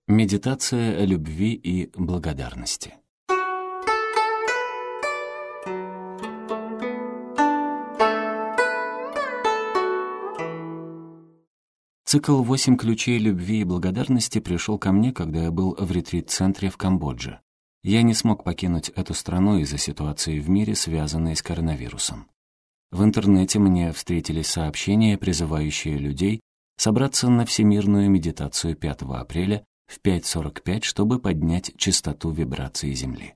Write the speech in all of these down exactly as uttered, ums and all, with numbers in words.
Медитация любви и благодарности. Цикл «Восемь ключей любви и благодарности» пришел ко мне, когда я был в ретрит-центре в Камбодже. Я не смог покинуть эту страну из-за ситуации в мире, связанной с коронавирусом. В интернете мне встретились сообщения, призывающие людей собраться на всемирную медитацию пятого апреля в пять сорок пять, чтобы поднять частоту вибраций Земли.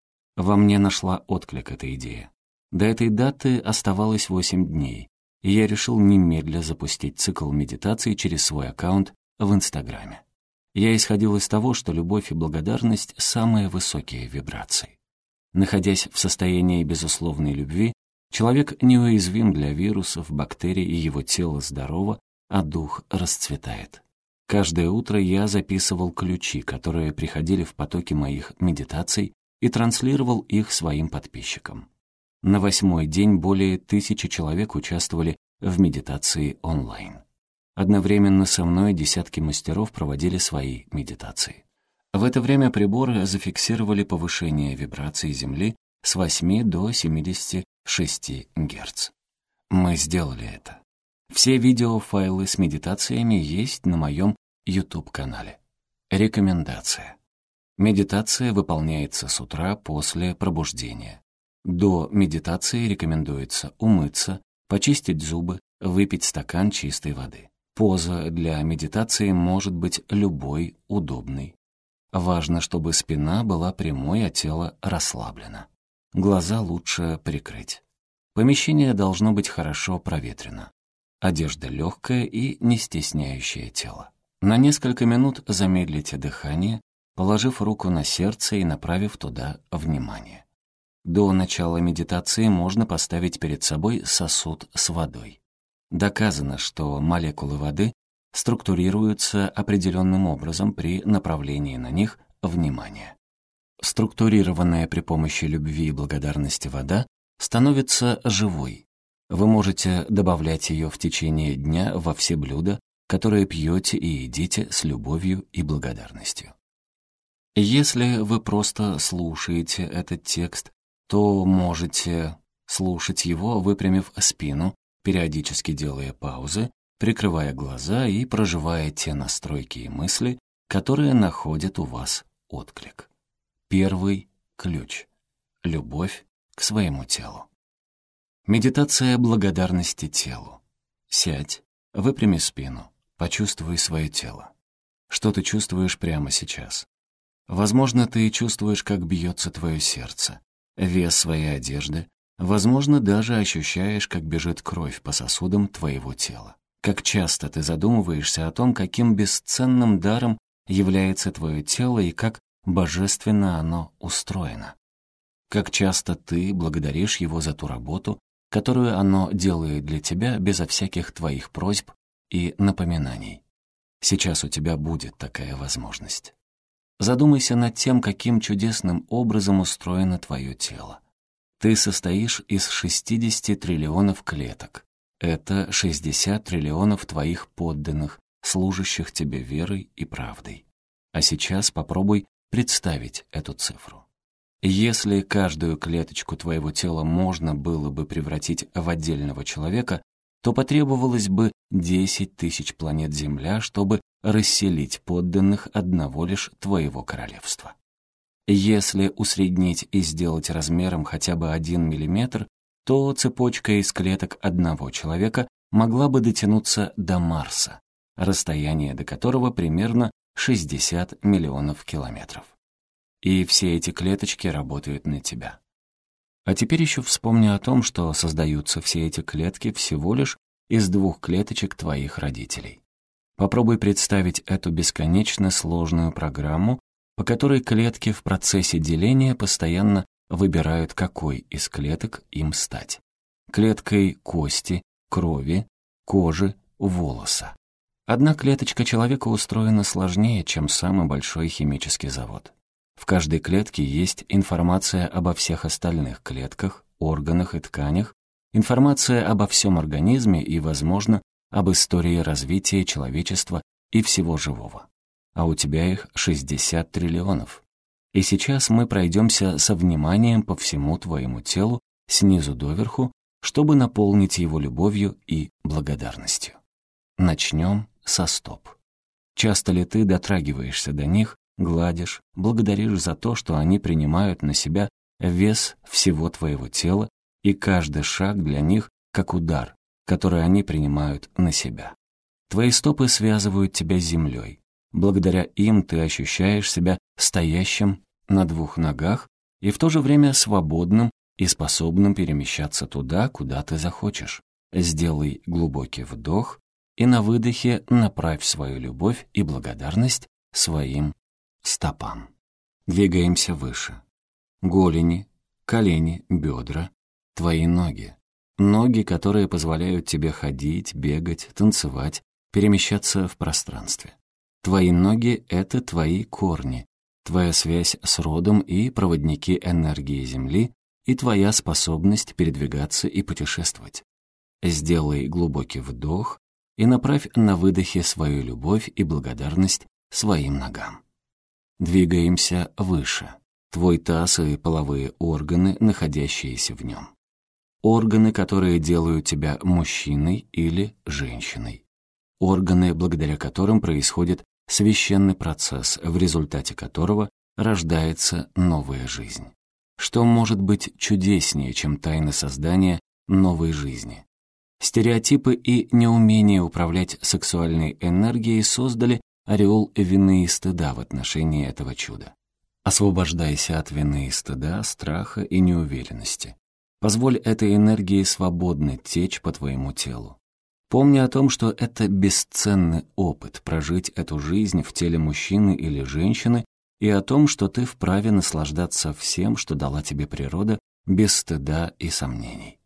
Во мне нашла отклик эта идея. До этой даты оставалось восемь дней, и я решил немедля запустить цикл медитации через свой аккаунт в Инстаграме. Я исходил из того, что любовь и благодарность — самые высокие вибрации. Находясь в состоянии безусловной любви, человек неуязвим для вирусов, бактерий, и его тело здорово, а дух расцветает. Каждое утро я записывал ключи, которые приходили в потоке моих медитаций, и транслировал их своим подписчикам. На восьмой день более тысячи человек участвовали в медитации онлайн. Одновременно со мной десятки мастеров проводили свои медитации. В это время приборы зафиксировали повышение вибраций Земли с восьми до семидесяти шести герц. Мы сделали это. Все видеофайлы с медитациями есть на моем YouTube-канале. Рекомендация. Медитация выполняется с утра после пробуждения. До медитации рекомендуется умыться, почистить зубы, выпить стакан чистой воды. Поза для медитации может быть любой, удобной. Важно, чтобы спина была прямой, а тело расслаблено. Глаза лучше прикрыть. Помещение должно быть хорошо проветрено. Одежда легкая и не стесняющая тело. На несколько минут замедлите дыхание, положив руку на сердце и направив туда внимание. До начала медитации можно поставить перед собой сосуд с водой. Доказано, что молекулы воды структурируются определенным образом при направлении на них внимания. Структурированная при помощи любви и благодарности вода становится живой. Вы можете добавлять ее в течение дня во все блюда, которые пьете и едите с любовью и благодарностью. Если вы просто слушаете этот текст, то можете слушать его, выпрямив спину, периодически делая паузы, прикрывая глаза и проживая те настройки и мысли, которые находят у вас отклик. Первый ключ — любовь к своему телу. Медитация благодарности телу. Сядь, выпрями спину, почувствуй свое тело. Что ты чувствуешь прямо сейчас? Возможно, ты чувствуешь, как бьется твое сердце, вес своей одежды, возможно, даже ощущаешь, как бежит кровь по сосудам твоего тела. Как часто ты задумываешься о том, каким бесценным даром является твое тело и как божественно оно устроено. Как часто ты благодаришь его за ту работу, которую оно делает для тебя безо всяких твоих просьб и напоминаний. Сейчас у тебя будет такая возможность. Задумайся над тем, каким чудесным образом устроено твое тело. Ты состоишь из шестидесяти триллионов клеток. Это шестьдесят триллионов твоих подданных, служащих тебе верой и правдой. А сейчас попробуй представить эту цифру. Если каждую клеточку твоего тела можно было бы превратить в отдельного человека, то потребовалось бы десять тысяч планет Земля, чтобы расселить подданных одного лишь твоего королевства. Если усреднить и сделать размером хотя бы один миллиметр, то цепочка из клеток одного человека могла бы дотянуться до Марса, расстояние до которого примерно шестьдесят миллионов километров. И все эти клеточки работают на тебя. А теперь еще вспомни о том, что создаются все эти клетки всего лишь из двух клеточек твоих родителей. Попробуй представить эту бесконечно сложную программу, по которой клетки в процессе деления постоянно выбирают, какой из клеток им стать. Клеткой кости, крови, кожи, волоса. Одна клеточка человека устроена сложнее, чем самый большой химический завод. В каждой клетке есть информация обо всех остальных клетках, органах и тканях, информация обо всем организме и, возможно, об истории развития человечества и всего живого. а у тебя их шестьдесят триллионов. И сейчас мы пройдемся со вниманием по всему твоему телу, снизу доверху, чтобы наполнить его любовью и благодарностью. Начнем со стоп. Часто ли ты дотрагиваешься до них, гладишь, благодаришь за то, что они принимают на себя вес всего твоего тела, и каждый шаг для них как удар, который они принимают на себя. Твои стопы связывают тебя с землей. Благодаря им ты ощущаешь себя стоящим на двух ногах и в то же время свободным и способным перемещаться туда, куда ты захочешь. Сделай глубокий вдох и на выдохе направь свою любовь и благодарность своим стопам. Двигаемся выше. Голени, колени, бедра, твои ноги. Ноги, которые позволяют тебе ходить, бегать, танцевать, перемещаться в пространстве. Твои ноги — это твои корни, твоя связь с родом и проводники энергии Земли и твоя способность передвигаться и путешествовать. Сделай глубокий вдох и направь на выдохе свою любовь и благодарность своим ногам. Двигаемся выше. Твой таз и половые органы, находящиеся в нем. Органы, которые делают тебя мужчиной или женщиной. Органы, благодаря которым происходит священный процесс, в результате которого рождается новая жизнь. Что может быть чудеснее, чем тайна создания новой жизни? Стереотипы и неумение управлять сексуальной энергией создали ореол вины и стыда в отношении этого чуда. Освобождайся от вины и стыда, страха и неуверенности. Позволь этой энергии свободно течь по твоему телу. Помни о том, что это бесценный опыт прожить эту жизнь в теле мужчины или женщины, и о том, что ты вправе наслаждаться всем, что дала тебе природа, без стыда и сомнений.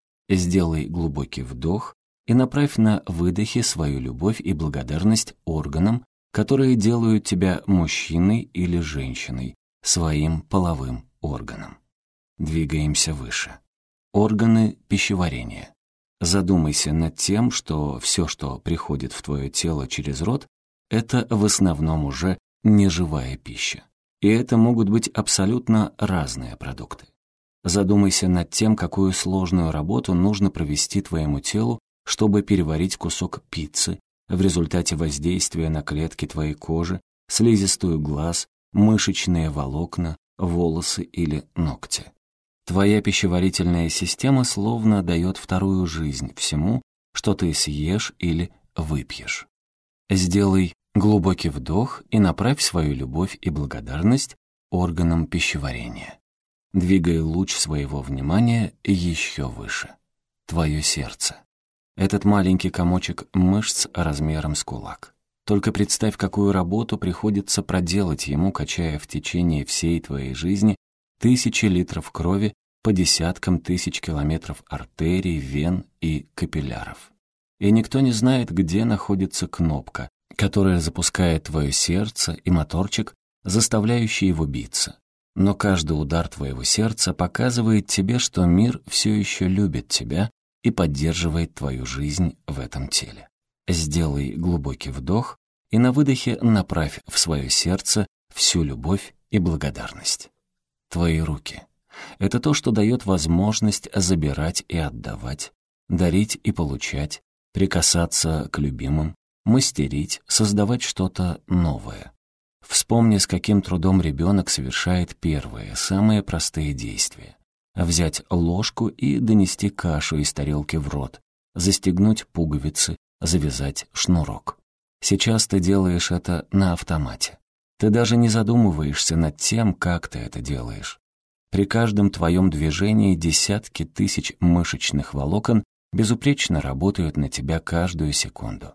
Сделай глубокий вдох и направь на выдохе свою любовь и благодарность органам, которые делают тебя мужчиной или женщиной, своим половым органам. Двигаемся выше. Органы пищеварения. Задумайся над тем, что все, что приходит в твое тело через рот, это в основном уже неживая пища. И это могут быть абсолютно разные продукты. Задумайся над тем, какую сложную работу нужно провести твоему телу, чтобы переварить кусок пиццы в результате воздействия на клетки твоей кожи, слизистую глаз, мышечные волокна, волосы или ногти. Твоя пищеварительная система словно дает вторую жизнь всему, что ты съешь или выпьешь. Сделай глубокий вдох и направь свою любовь и благодарность органам пищеварения. Двигай луч своего внимания еще выше. Твое сердце. Этот маленький комочек мышц размером с кулак. Только представь, какую работу приходится проделать ему, качая в течение всей твоей жизни тысячи литров крови по десяткам тысяч километров артерий, вен и капилляров. И никто не знает, где находится кнопка, которая запускает твое сердце и моторчик, заставляющий его биться. Но каждый удар твоего сердца показывает тебе, что мир все еще любит тебя и поддерживает твою жизнь в этом теле. Сделай глубокий вдох и на выдохе направь в свое сердце всю любовь и благодарность. Твои руки — это то, что дает возможность забирать и отдавать, дарить и получать, прикасаться к любимым, мастерить, создавать что-то новое. Вспомни, с каким трудом ребенок совершает первые, самые простые действия. Взять ложку и донести кашу из тарелки в рот, застегнуть пуговицы, завязать шнурок. Сейчас ты делаешь это на автомате. Ты даже не задумываешься над тем, как ты это делаешь. При каждом твоем движении десятки тысяч мышечных волокон безупречно работают на тебя каждую секунду.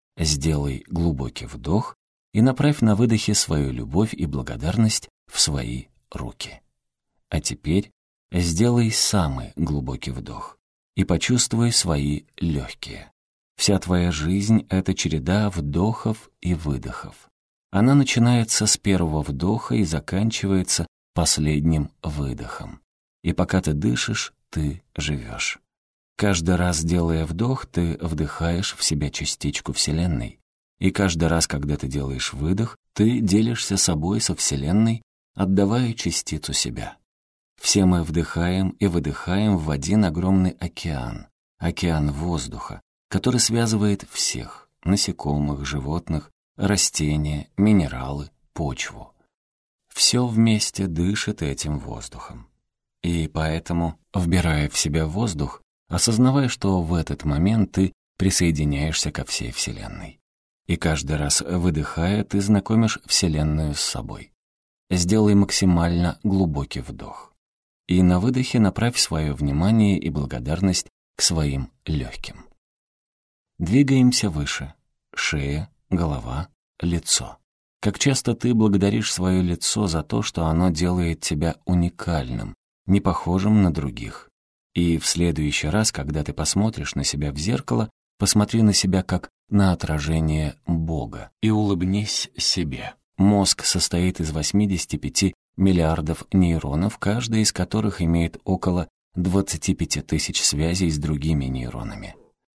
Сделай глубокий вдох и направь на выдохе свою любовь и благодарность в свои руки. А теперь сделай самый глубокий вдох и почувствуй свои легкие. Вся твоя жизнь — это череда вдохов и выдохов. Она начинается с первого вдоха и заканчивается последним выдохом. И пока ты дышишь, ты живешь. Каждый раз, делая вдох, ты вдыхаешь в себя частичку Вселенной. И каждый раз, когда ты делаешь выдох, ты делишься собой со Вселенной, отдавая частицу себя. Все мы вдыхаем и выдыхаем в один огромный океан, океан воздуха, который связывает всех — насекомых, животных, растения, минералы, почву. Все вместе дышит этим воздухом. И поэтому, вбирая в себя воздух, осознавай, что в этот момент ты присоединяешься ко всей Вселенной. И каждый раз, выдыхая, ты знакомишь Вселенную с собой. Сделай максимально глубокий вдох. И на выдохе направь свое внимание и благодарность к своим легким. Двигаемся выше. Шея, голова, лицо. Как часто ты благодаришь свое лицо за то, что оно делает тебя уникальным, не похожим на других. И в следующий раз, когда ты посмотришь на себя в зеркало, посмотри на себя как на отражение Бога и улыбнись себе. Мозг состоит из восьмидесяти пяти миллиардов нейронов, каждый из которых имеет около двадцати пяти тысяч связей с другими нейронами.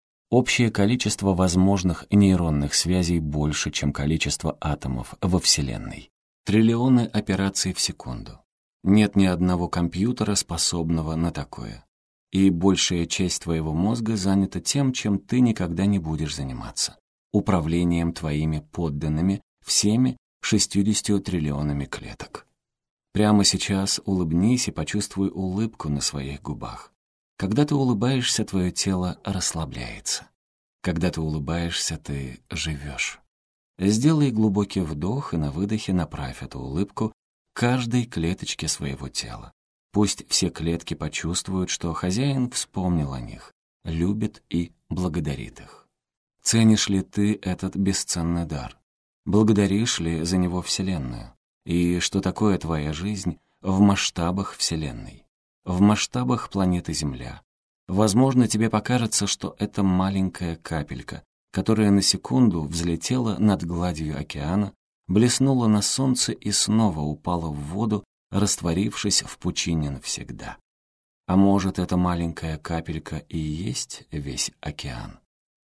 Общее количество возможных нейронных связей больше, чем количество атомов во Вселенной. Триллионы операций в секунду. Нет ни одного компьютера, способного на такое. И большая часть твоего мозга занята тем, чем ты никогда не будешь заниматься. Управлением твоими подданными всеми шестьюдесятью триллионами клеток. Прямо сейчас улыбнись и почувствуй улыбку на своих губах. Когда ты улыбаешься, твое тело расслабляется. Когда ты улыбаешься, ты живешь. Сделай глубокий вдох и на выдохе направь эту улыбку к каждой клеточке своего тела. Пусть все клетки почувствуют, что хозяин вспомнил о них, любит и благодарит их. Ценишь ли ты этот бесценный дар? Благодаришь ли за него Вселенную? И что такое твоя жизнь в масштабах Вселенной? В масштабах планеты Земля. Возможно, тебе покажется, что это маленькая капелька, которая на секунду взлетела над гладью океана, блеснула на солнце и снова упала в воду, растворившись в пучине навсегда. А может, эта маленькая капелька и есть весь океан?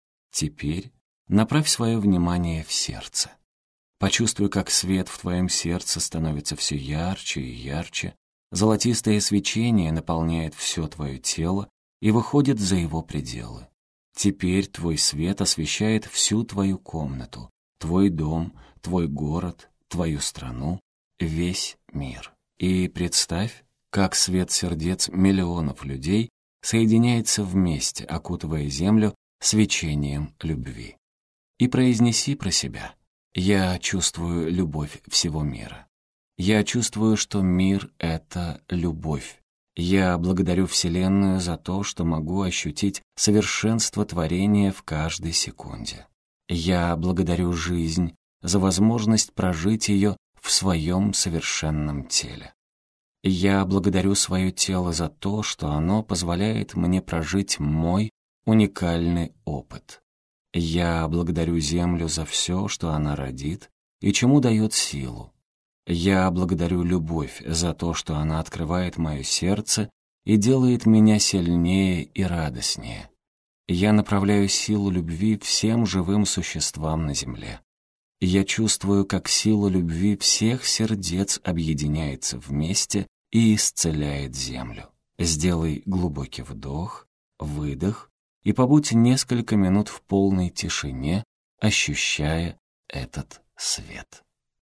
Теперь направь свое внимание в сердце. Почувствуй, как свет в твоем сердце становится все ярче и ярче, золотистое свечение наполняет все твое тело и выходит за его пределы. Теперь твой свет освещает всю твою комнату, твой дом, твой город, твою страну, весь мир. И представь, как свет сердец миллионов людей соединяется вместе, окутывая землю свечением любви. И произнеси про себя: «Я чувствую любовь всего мира. Я чувствую, что мир — это любовь. Я благодарю Вселенную за то, что могу ощутить совершенство творения в каждой секунде. Я благодарю жизнь за возможность прожить ее в своем совершенном теле. Я благодарю свое тело за то, что оно позволяет мне прожить мой уникальный опыт. Я благодарю Землю за все, что она родит и чему дает силу. Я благодарю любовь за то, что она открывает мое сердце и делает меня сильнее и радостнее. Я направляю силу любви всем живым существам на Земле. Я чувствую, как сила любви всех сердец объединяется вместе и исцеляет Землю. Сделай глубокий вдох, выдох и побудь несколько минут в полной тишине, ощущая этот свет.